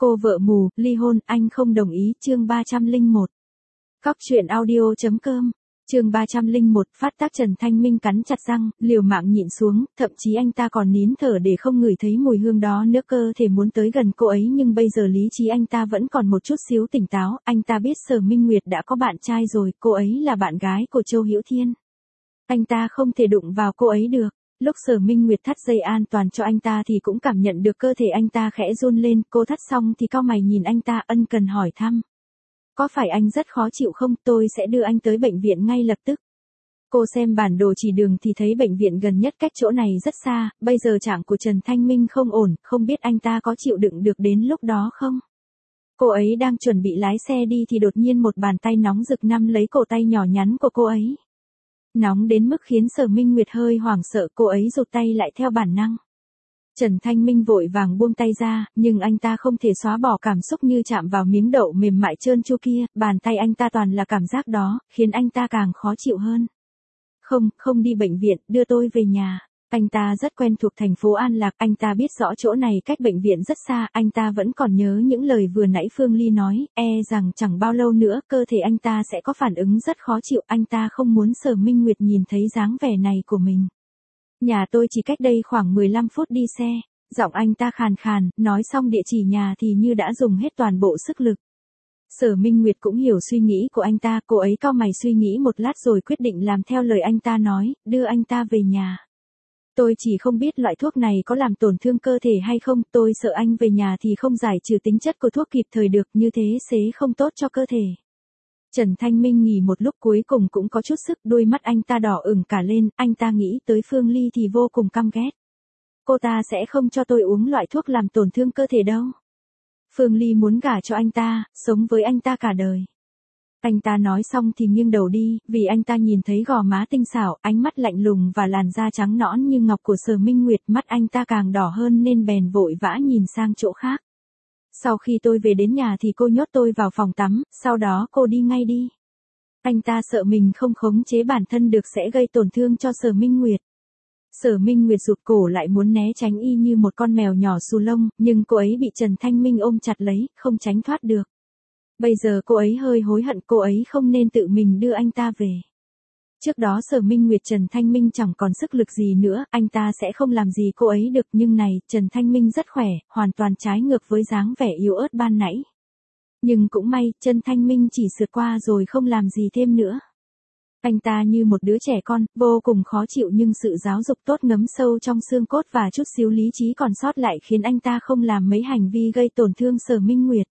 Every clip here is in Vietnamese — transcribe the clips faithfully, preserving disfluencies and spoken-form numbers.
Cô vợ mù, ly hôn, anh không đồng ý, chương ba trăm lẻ một. Cóc truyện audio.com, chương ba trăm lẻ một, phát tác. Trần Thanh Minh cắn chặt răng, liều mạng nhịn xuống, thậm chí anh ta còn nín thở để không ngửi thấy mùi hương đó nữa, cơ thể muốn tới gần cô ấy nhưng bây giờ lý trí anh ta vẫn còn một chút xíu tỉnh táo. Anh ta biết Sở Minh Nguyệt đã có bạn trai rồi, cô ấy là bạn gái của Châu Hữu Thiên. Anh ta không thể đụng vào cô ấy được. Lúc Sở Minh Nguyệt thắt dây an toàn cho anh ta thì cũng cảm nhận được cơ thể anh ta khẽ run lên, cô thắt xong thì cau mày nhìn anh ta ân cần hỏi thăm. Có phải anh rất khó chịu không, tôi sẽ đưa anh tới bệnh viện ngay lập tức. Cô xem bản đồ chỉ đường thì thấy bệnh viện gần nhất cách chỗ này rất xa, bây giờ trạng của Trần Thanh Minh không ổn, không biết anh ta có chịu đựng được đến lúc đó không? Cô ấy đang chuẩn bị lái xe đi thì đột nhiên một bàn tay nóng rực nắm lấy cổ tay nhỏ nhắn của cô ấy. Nóng đến mức khiến Sở Minh Nguyệt hơi hoảng sợ, cô ấy rụt tay lại theo bản năng. Trần Thanh Minh vội vàng buông tay ra, nhưng anh ta không thể xóa bỏ cảm xúc như chạm vào miếng đậu mềm mại trơn tru kia, bàn tay anh ta toàn là cảm giác đó, khiến anh ta càng khó chịu hơn. Không, không đi bệnh viện, đưa tôi về nhà. Anh ta rất quen thuộc thành phố An Lạc, anh ta biết rõ chỗ này cách bệnh viện rất xa, anh ta vẫn còn nhớ những lời vừa nãy Phương Ly nói, e rằng chẳng bao lâu nữa cơ thể anh ta sẽ có phản ứng rất khó chịu, anh ta không muốn Sở Minh Nguyệt nhìn thấy dáng vẻ này của mình. Nhà tôi chỉ cách đây khoảng mười lăm phút đi xe, giọng anh ta khàn khàn, nói xong địa chỉ nhà thì như đã dùng hết toàn bộ sức lực. Sở Minh Nguyệt cũng hiểu suy nghĩ của anh ta, cô ấy cau mày suy nghĩ một lát rồi quyết định làm theo lời anh ta nói, đưa anh ta về nhà. Tôi chỉ không biết loại thuốc này có làm tổn thương cơ thể hay không, tôi sợ anh về nhà thì không giải trừ tính chất của thuốc kịp thời được, như thế sẽ không tốt cho cơ thể. Trần Thanh Minh nghỉ một lúc cuối cùng cũng có chút sức, đôi mắt anh ta đỏ ửng cả lên, anh ta nghĩ tới Phương Ly thì vô cùng căm ghét. Cô ta sẽ không cho tôi uống loại thuốc làm tổn thương cơ thể đâu. Phương Ly muốn gả cho anh ta, sống với anh ta cả đời. Anh ta nói xong thì nghiêng đầu đi, vì anh ta nhìn thấy gò má tinh xảo, ánh mắt lạnh lùng và làn da trắng nõn như ngọc của Sở Minh Nguyệt, mắt anh ta càng đỏ hơn nên bèn vội vã nhìn sang chỗ khác. Sau khi tôi về đến nhà thì cô nhốt tôi vào phòng tắm, sau đó cô đi ngay đi. Anh ta sợ mình không khống chế bản thân được sẽ gây tổn thương cho Sở Minh Nguyệt. Sở Minh Nguyệt rụt cổ lại muốn né tránh y như một con mèo nhỏ xù lông, nhưng cô ấy bị Trần Thanh Minh ôm chặt lấy, không tránh thoát được. Bây giờ cô ấy hơi hối hận, cô ấy không nên tự mình đưa anh ta về. Trước đó Sở Minh Nguyệt Trần Thanh Minh chẳng còn sức lực gì nữa, anh ta sẽ không làm gì cô ấy được, nhưng này, Trần Thanh Minh rất khỏe, hoàn toàn trái ngược với dáng vẻ yếu ớt ban nãy. Nhưng cũng may, Trần Thanh Minh chỉ sượt qua rồi không làm gì thêm nữa. Anh ta như một đứa trẻ con, vô cùng khó chịu nhưng sự giáo dục tốt ngấm sâu trong xương cốt và chút xíu lý trí còn sót lại khiến anh ta không làm mấy hành vi gây tổn thương Sở Minh Nguyệt.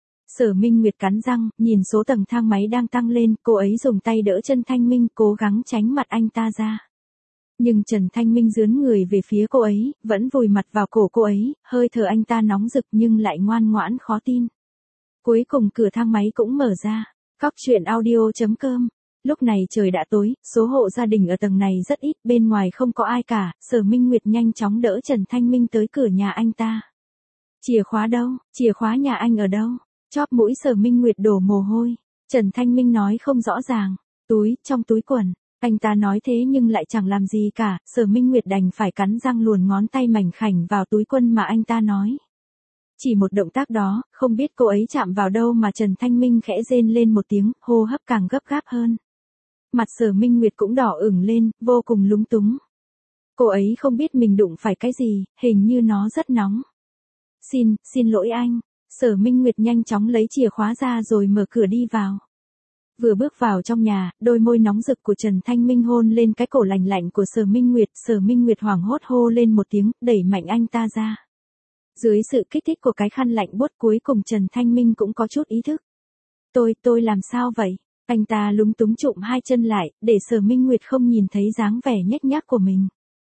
Sở Minh Nguyệt cắn răng, nhìn số tầng thang máy đang tăng lên, cô ấy dùng tay đỡ Trần Thanh Minh, cố gắng tránh mặt anh ta ra. Nhưng Trần Thanh Minh dướn người về phía cô ấy, vẫn vùi mặt vào cổ cô ấy, hơi thở anh ta nóng rực nhưng lại ngoan ngoãn khó tin. Cuối cùng cửa thang máy cũng mở ra. Cóc truyện audio.com. Lúc này trời đã tối, số hộ gia đình ở tầng này rất ít, bên ngoài không có ai cả, Sở Minh Nguyệt nhanh chóng đỡ Trần Thanh Minh tới cửa nhà anh ta. Chìa khóa đâu, chìa khóa nhà anh ở đâu? Chóp mũi Sở Minh Nguyệt đổ mồ hôi. Trần Thanh Minh nói không rõ ràng. Túi, trong túi quần. Anh ta nói thế nhưng lại chẳng làm gì cả, Sở Minh Nguyệt đành phải cắn răng luồn ngón tay mảnh khảnh vào túi quần mà anh ta nói. Chỉ một động tác đó, không biết cô ấy chạm vào đâu mà Trần Thanh Minh khẽ rên lên một tiếng, hô hấp càng gấp gáp hơn. Mặt Sở Minh Nguyệt cũng đỏ ửng lên, vô cùng lúng túng. Cô ấy không biết mình đụng phải cái gì, hình như nó rất nóng. Xin, xin lỗi anh. Sở Minh Nguyệt nhanh chóng lấy chìa khóa ra rồi mở cửa đi vào. Vừa bước vào trong nhà, đôi môi nóng rực của Trần Thanh Minh hôn lên cái cổ lạnh lạnh của Sở Minh Nguyệt. Sở Minh Nguyệt hoảng hốt hô lên một tiếng, đẩy mạnh anh ta ra. Dưới sự kích thích của cái khăn lạnh buốt cuối cùng Trần Thanh Minh cũng có chút ý thức. Tôi, tôi làm sao vậy? Anh ta lúng túng chụm hai chân lại, để Sở Minh Nguyệt không nhìn thấy dáng vẻ nhếch nhác của mình.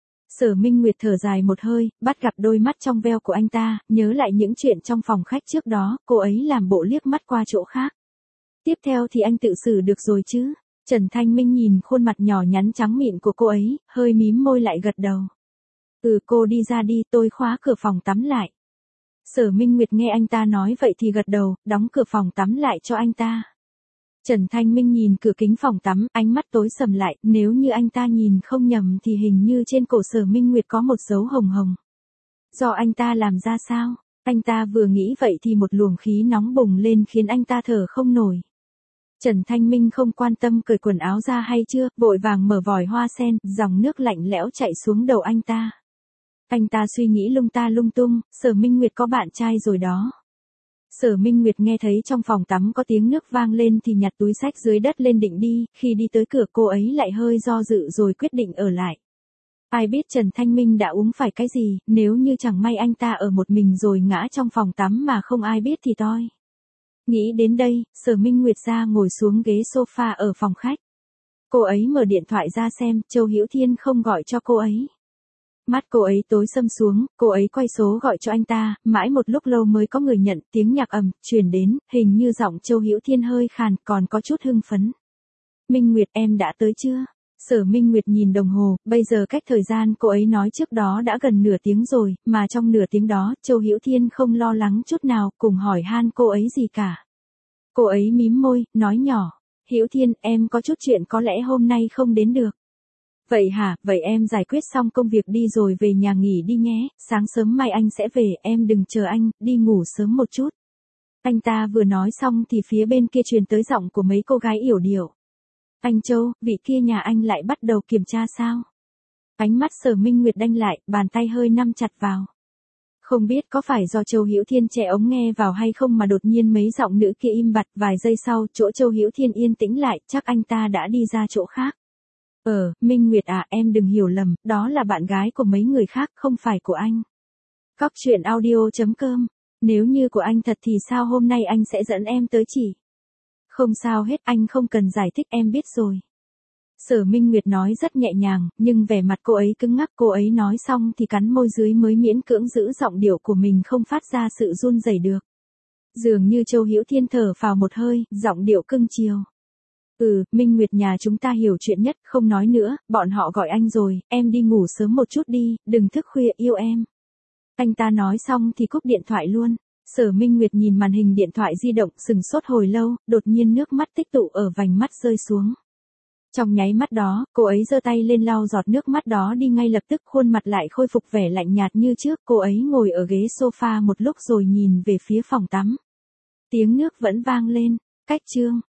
Sở Minh Nguyệt thở dài một hơi, bắt gặp đôi mắt trong veo của anh ta, nhớ lại những chuyện trong phòng khách trước đó, cô ấy làm bộ liếc mắt qua chỗ khác. Tiếp theo thì anh tự xử được rồi chứ? Trần Thanh Minh nhìn khuôn mặt nhỏ nhắn trắng mịn của cô ấy, hơi mím môi lại gật đầu. Ừ, cô đi ra đi, tôi khóa cửa phòng tắm lại. Sở Minh Nguyệt nghe anh ta nói vậy thì gật đầu, đóng cửa phòng tắm lại cho anh ta. Trần Thanh Minh nhìn cửa kính phòng tắm, ánh mắt tối sầm lại, nếu như anh ta nhìn không nhầm thì hình như trên cổ Sở Minh Nguyệt có một dấu hồng hồng. Do anh ta làm ra sao? Anh ta vừa nghĩ vậy thì một luồng khí nóng bùng lên khiến anh ta thở không nổi. Trần Thanh Minh không quan tâm cởi quần áo ra hay chưa, vội vàng mở vòi hoa sen, dòng nước lạnh lẽo chạy xuống đầu anh ta. Anh ta suy nghĩ lung ta lung tung, Sở Minh Nguyệt có bạn trai rồi đó. Sở Minh Nguyệt nghe thấy trong phòng tắm có tiếng nước vang lên thì nhặt túi xách dưới đất lên định đi, khi đi tới cửa cô ấy lại hơi do dự rồi quyết định ở lại. Ai biết Trần Thanh Minh đã uống phải cái gì, nếu như chẳng may anh ta ở một mình rồi ngã trong phòng tắm mà không ai biết thì toi. Nghĩ đến đây, Sở Minh Nguyệt ra ngồi xuống ghế sofa ở phòng khách. Cô ấy mở điện thoại ra xem, Châu Hữu Thiên không gọi cho cô ấy. Mắt cô ấy tối sầm xuống, cô ấy quay số gọi cho anh ta, mãi một lúc lâu mới có người nhận, tiếng nhạc ầm truyền đến, hình như giọng Châu Hữu Thiên hơi khàn, còn có chút hưng phấn. Minh Nguyệt, em đã tới chưa? Sở Minh Nguyệt nhìn đồng hồ, bây giờ cách thời gian cô ấy nói trước đó đã gần nửa tiếng rồi, mà trong nửa tiếng đó, Châu Hữu Thiên không lo lắng chút nào, cùng hỏi han cô ấy gì cả. Cô ấy mím môi, nói nhỏ, Hữu Thiên, em có chút chuyện có lẽ hôm nay không đến được. Vậy hả, vậy em giải quyết xong công việc đi rồi về nhà nghỉ đi nhé, sáng sớm mai anh sẽ về, em đừng chờ anh, đi ngủ sớm một chút. Anh ta vừa nói xong thì phía bên kia truyền tới giọng của mấy cô gái yểu điệu. Anh Châu, vị kia nhà anh lại bắt đầu kiểm tra sao? Ánh mắt Sở Minh Nguyệt đanh lại, bàn tay hơi nắm chặt vào. Không biết có phải do Châu Hữu Thiên che ống nghe vào hay không mà đột nhiên mấy giọng nữ kia im bặt, vài giây sau, chỗ Châu Hữu Thiên yên tĩnh lại, chắc anh ta đã đi ra chỗ khác. Ờ, Minh Nguyệt à, em đừng hiểu lầm, đó là bạn gái của mấy người khác, không phải của anh. Cóc truyện audio chấm com. Nếu như của anh thật thì sao hôm nay anh sẽ dẫn em tới chỉ? Không sao hết, anh không cần giải thích, em biết rồi. Sở Minh Nguyệt nói rất nhẹ nhàng, nhưng vẻ mặt cô ấy cứng ngắc, cô ấy nói xong thì cắn môi dưới mới miễn cưỡng giữ giọng điệu của mình không phát ra sự run rẩy được. Dường như Châu Hữu Thiên thở phào một hơi, giọng điệu cưng chiều. Ừ, Minh Nguyệt nhà chúng ta hiểu chuyện nhất, không nói nữa, bọn họ gọi anh rồi, em đi ngủ sớm một chút đi, đừng thức khuya yêu em. Anh ta nói xong thì cúp điện thoại luôn. Sở Minh Nguyệt nhìn màn hình điện thoại di động sừng sốt hồi lâu, đột nhiên nước mắt tích tụ ở vành mắt rơi xuống. Trong nháy mắt đó, cô ấy giơ tay lên lau giọt nước mắt đó đi ngay lập tức, khuôn mặt lại khôi phục vẻ lạnh nhạt như trước, cô ấy ngồi ở ghế sofa một lúc rồi nhìn về phía phòng tắm. Tiếng nước vẫn vang lên, cách chương.